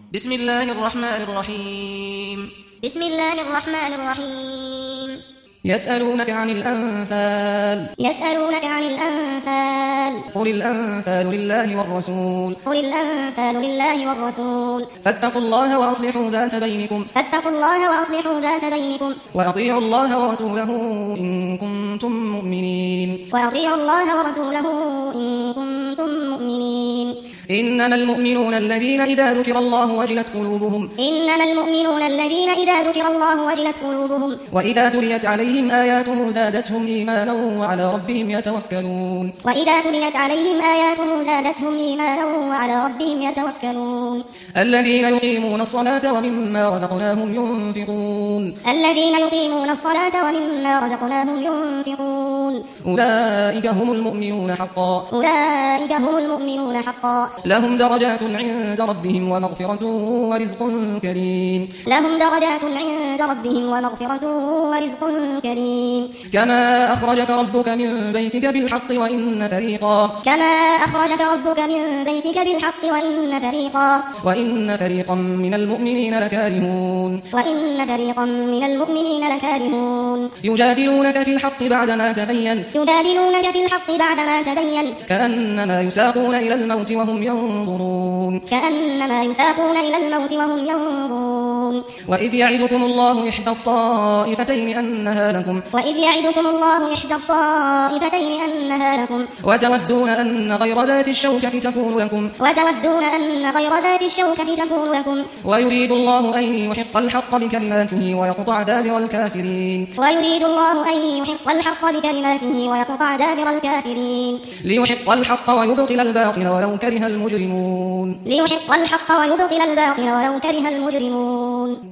بسم الله الرحمن الرحيم بسم الله الرحمن الرحيم يسألونك عن الأنفال يسألونك عن الأنفال قل الأنفال لله والرسول قل الأنفال لله والرسول فاتقوا الله وأصلحوا ذات بينكم فاتقوا الله وأصلحوا ذات بينكم وأطيعوا الله ورسوله إن كنتم مؤمنين وأطيعوا الله ورسوله إن كنتم مؤمنين إنما المؤمنون الذين إذا ذكر الله وجلت قلوبهم إنما المؤمنون الذين إذا ذكر الله وجلت قلوبهم وإذا تليت عليهم آياته زادتهم إيمانا وعلى ربهم يتوكلون وإذا تليت عليهم آياته زادتهم إيمانا وعلى ربهم يتوكلون الذين يقيمون الصلاة ومما رزقناهم ينفقون الذين يقيمون الصلاة ومما رزقناهم ينفقون أولئك هم المؤمنون حقا أولئك هم المؤمنون حقا لهم درجات عند ربهم ومغفرة ورزق كريم لهم درجات عند ربهم ومغفرة ورزق كريم كما أخرجك ربك من بيتك بالحق كما أخرجك ربك من بيتك بالحق وإن فريقا من المؤمنين لكارهون يجادلونك في الحق بعدما تبين كأنما يساقون إلى الموت وهم ينظرون وإذ يعدكم الله إحدى الطائفتين أنها لكم وتودون أن غير ذات الشوكة تكون لكم ويريد الله أن يحق الحق بكلماته ويقطع دابر الكافرين ليحق الحق ويبطل الباطل ولو كره المجرمون